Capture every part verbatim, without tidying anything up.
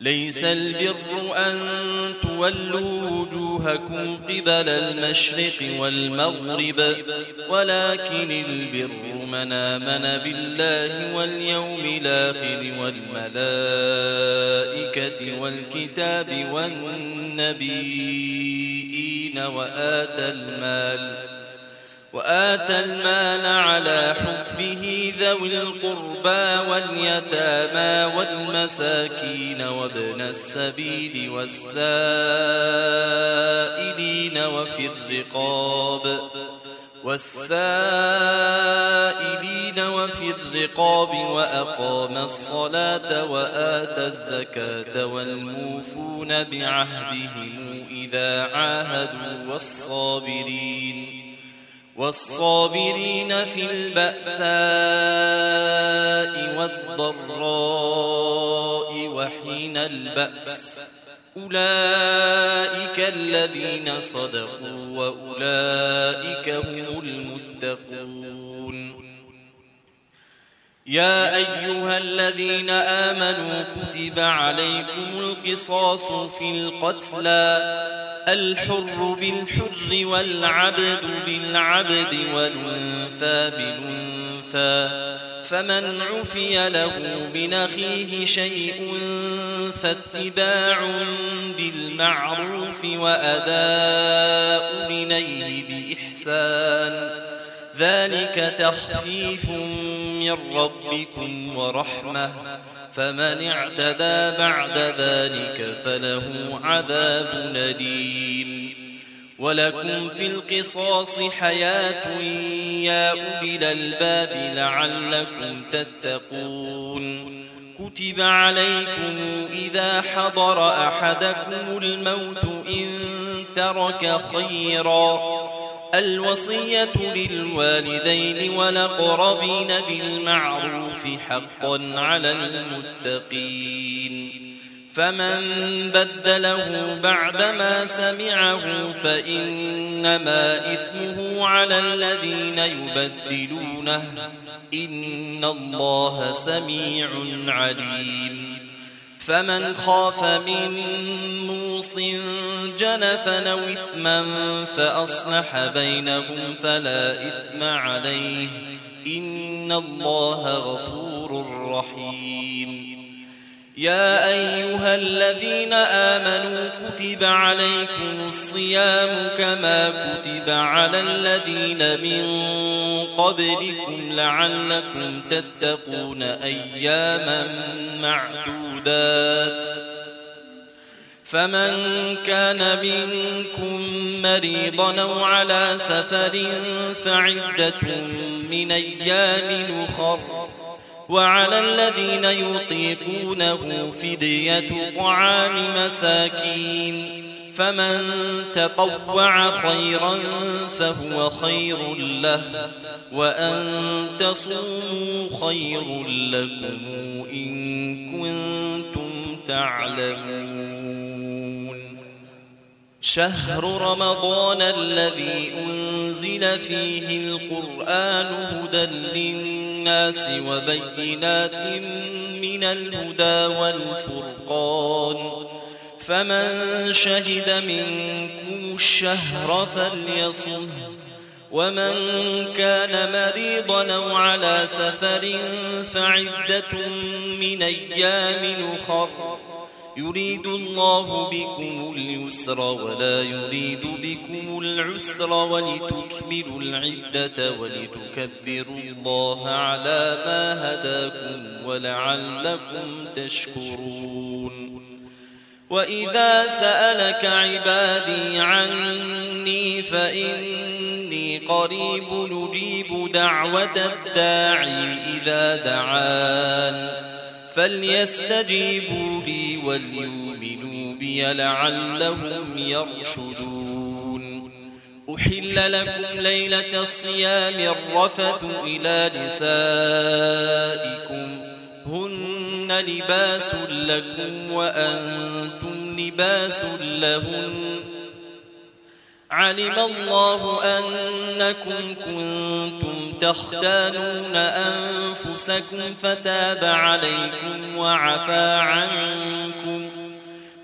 ليس البر أن تولوا وجوهكم قبل المشرق والمغرب ولكن البر من آمن بالله واليوم الآخر والملائكة والكتاب والنبيين وآتى المال وآتى المال على حبه ذوي القربى واليتامى والمساكين وابن السبيل والسائلين وفي الرقاب والسائلين وفي الرقاب وأقام الصلاة وآتى الزكاة والموفون بعهدهم إذا عاهدوا والصابرين والصابرين في البأساء والضراء وحين البأس أولئك الذين صدقوا وأولئك هم المتقون. يا أيها الذين آمنوا كتب عليكم القصاص في القتلى الحر بالحر والعبد بالعبد والأنثى بالأنثى فمن عفي له من أخيه شيء فاتباع بالمعروف وأداء إليه بإحسان ذلك تخفيف من ربكم ورحمة فمن اعتدى بعد ذلك فله عذاب أليم. ولكم في القصاص حياة يا أولي الألباب لعلكم تتقون. كتب عليكم إذا حضر أحدكم الموت إن ترك خيرا الوصية للوالدين والأقربين بالمعروف حقا على المتقين فمن بدله بعدما سمعه فإنما إثمه على الذين يبدلونه إن الله سميع عليم. فمن خاف من موص جنفا أو إثما فأصلح بينهم فلا إثم عليه إن الله غفور رحيم. يا أيها الذين آمنوا كتب عليكم الصيام كما كتب على الذين من قبلكم لعلكم تتقون أياما معدودات فمن كان منكم مريضا أو على سفر فعدة من أيام أخر وعلى الذين يطيقونه فدية طعام مساكين فمن تطوع خيرا فهو خير له وأن تصوموا خير لكم إن كنتم تعلمون. شهر رمضان الذي أنزل فيه القرآن هدى للناس وبينات من الهدى والفرقان فمن شهد منكم الشهر فليصمه ومن كان مريضا أو على سفر فعدة من أيام أخر يريد الله بكم اليسر ولا يريد بكم العسر ولتكملوا العدة ولتكبروا الله على ما هداكم ولعلكم تشكرون. وإذا سألك عبادي عني فإني قريب نجيب دعوة الداعي إذا دعان فليستجيبوا لي وليؤمنوا بي لعلهم يرشدون. أحل لكم ليلة الصيام الرفث إلى نسائكم هن لباس لكم وأنتم لباس لهن علم الله أنكم كنتم تختانون أنفسكم فتاب عليكم وعفى عنكم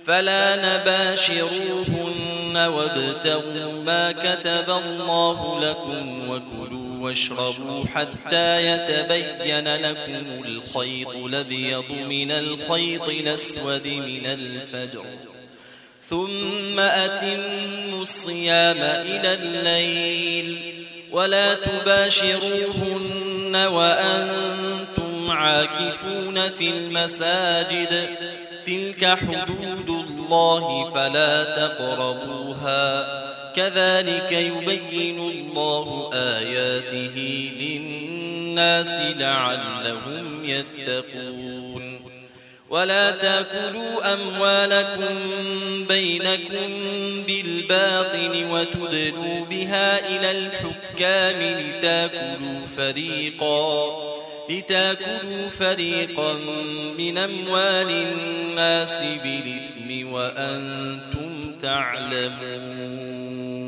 فلا نباشروهن وابتغوا ما كتب الله لكم وكلوا واشربوا حتى يتبين لكم الخيط الأبيض من الخيط الأسود من الفجر ثم أتموا الصيام إلى الليل ولا تباشروهن وأنتم عاكفون في المساجد تلك حدود الله فلا تقربوها كذلك يبين الله آياته للناس لعلهم يتقون ولا تأكلوا أموالكم بينكم بالباطل وتدلوا بها إلى الحكام لتأكلوا فريقا لتأكلوا فريقا من أموال الناس بالإثم وأنتم تعلمون.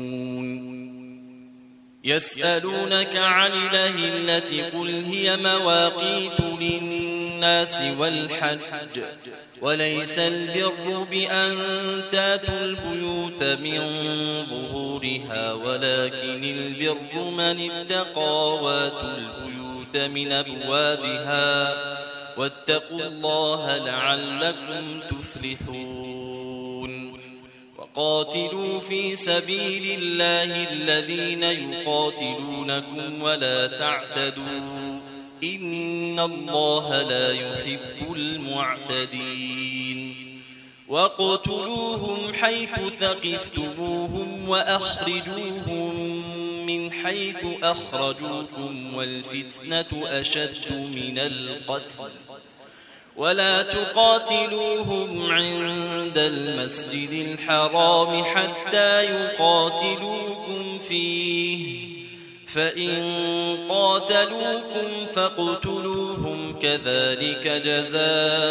يسألونك عن الأهلة قل هي مواقيت للناس والحج وليس البر بأن تاتوا البيوت من ظهورها ولكن البر من اتقى واتوا البيوت من أبوابها واتقوا الله لعلكم تفلحون. وقاتلوا في سبيل الله الذين يقاتلونكم ولا تعتدوا إن الله لا يحب المعتدين. وقتلوهم حيث ثقفتموهم وأخرجوهم من حيث أخرجوكم والفتنة أشد من القتل ولا تقاتلوهم عند المسجد الحرام حتى يقاتلوكم فيه فإن قاتلوكم فاقتلوهم كذلك جزاء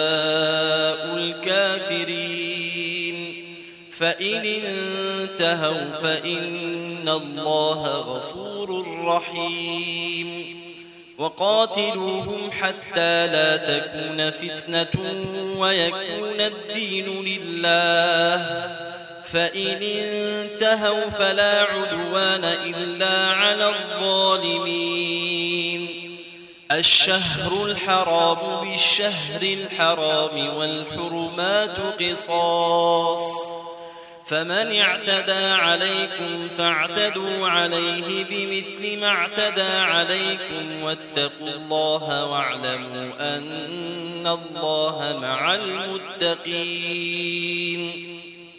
الكافرين فإن انتهوا فإن الله غفور رحيم. وقاتلوهم حتى لا تكون فتنة ويكون الدين لله فإن انتهوا فلا عدوان إلا على الظالمين. الشهر الحرام بالشهر الحرام والحرمات قصاص فمن اعتدى عليكم فاعتدوا عليه بمثل ما اعتدى عليكم واتقوا الله واعلموا أن الله مع المتقين.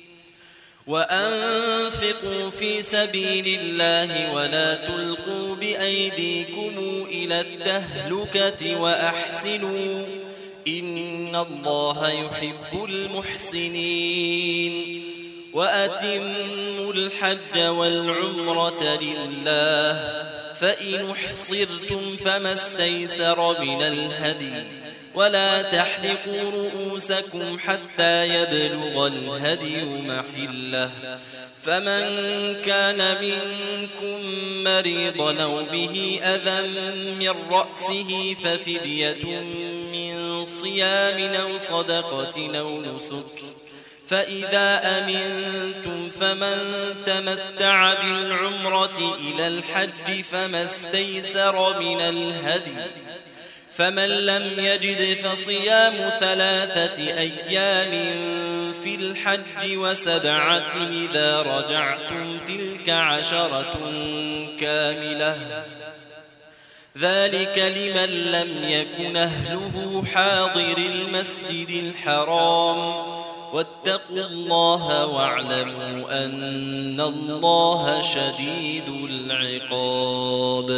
وأنفقوا في سبيل الله ولا تلقوا بأيديكم إلى التهلكة وأحسنوا إن الله يحب المحسنين. وأتموا الحج والعمرة لله فإن احصرتم فما استيسر من الهدي ولا تحلقوا رؤوسكم حتى يبلغ الهدي محله فمن كان منكم مريضا أو به أذى من رأسه ففدية من صيام أو صدقة أو نسك فإذا أمنتم فمن تمتع بالعمرة إلى الحج فما استيسر من الهدي فمن لم يجد فصيام ثلاثة أيام في الحج وسبعة إذا رجعتم تلك عشرة كاملة ذلك لمن لم يكن أهله حاضر المسجد الحرام واتقوا الله واعلموا أن الله شديد العقاب.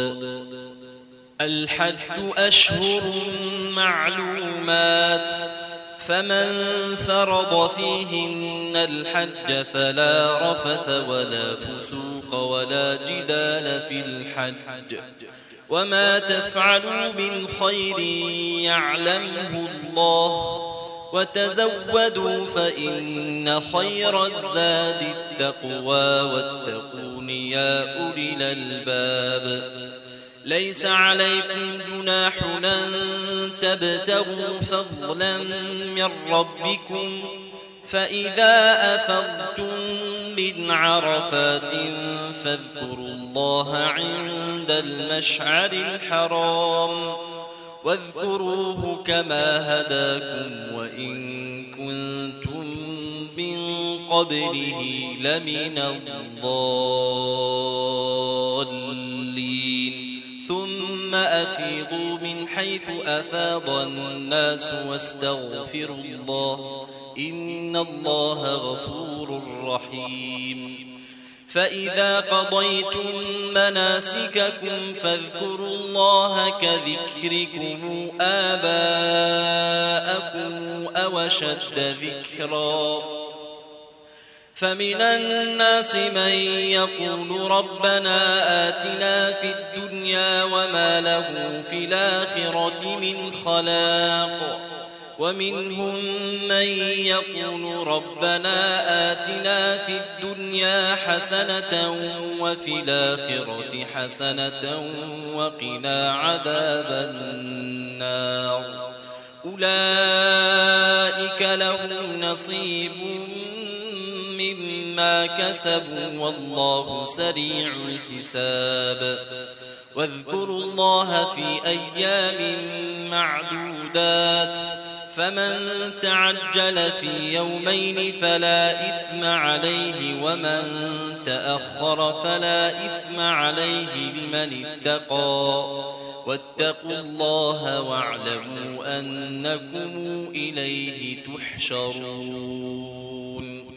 الحج أشهر معلومات فمن فرض فيهن الحج فلا رفث ولا فسوق ولا جدال في الحج وما تفعلوا من خير يعلمه الله وتزودوا فإن خير الزاد التقوى واتقون يا أولي الألباب. ليس عليكم جناح أن تبتغوا فضلا من ربكم فإذا أفضتم من عرفات فاذكروا الله عند المشعر الحرام واذكروه كما هداكم وإن كنتم من قبله لمن الضالين ثم أفيضوا من حيث أفاض الناس واستغفروا الله إن الله غفور رحيم فإذا قضيتم مناسككم فاذكروا الله كذكركم آباءكم أو أشد ذكرا فمن الناس من يقول ربنا آتنا في الدنيا وما له في الآخرة من خلاق ومنهم من يقول ربنا آتنا في الدنيا حسنة وفي الآخرة حسنة وقنا عذاب النار أولئك لهم نصيب مما كسبوا والله سريع الحساب واذكروا الله في أيام معدودات فمن تعجل في يومين فلا إثم عليه ومن تأخر فلا إثم عليه لمن اتقى واتقوا الله واعلموا أنكم إليه تحشرون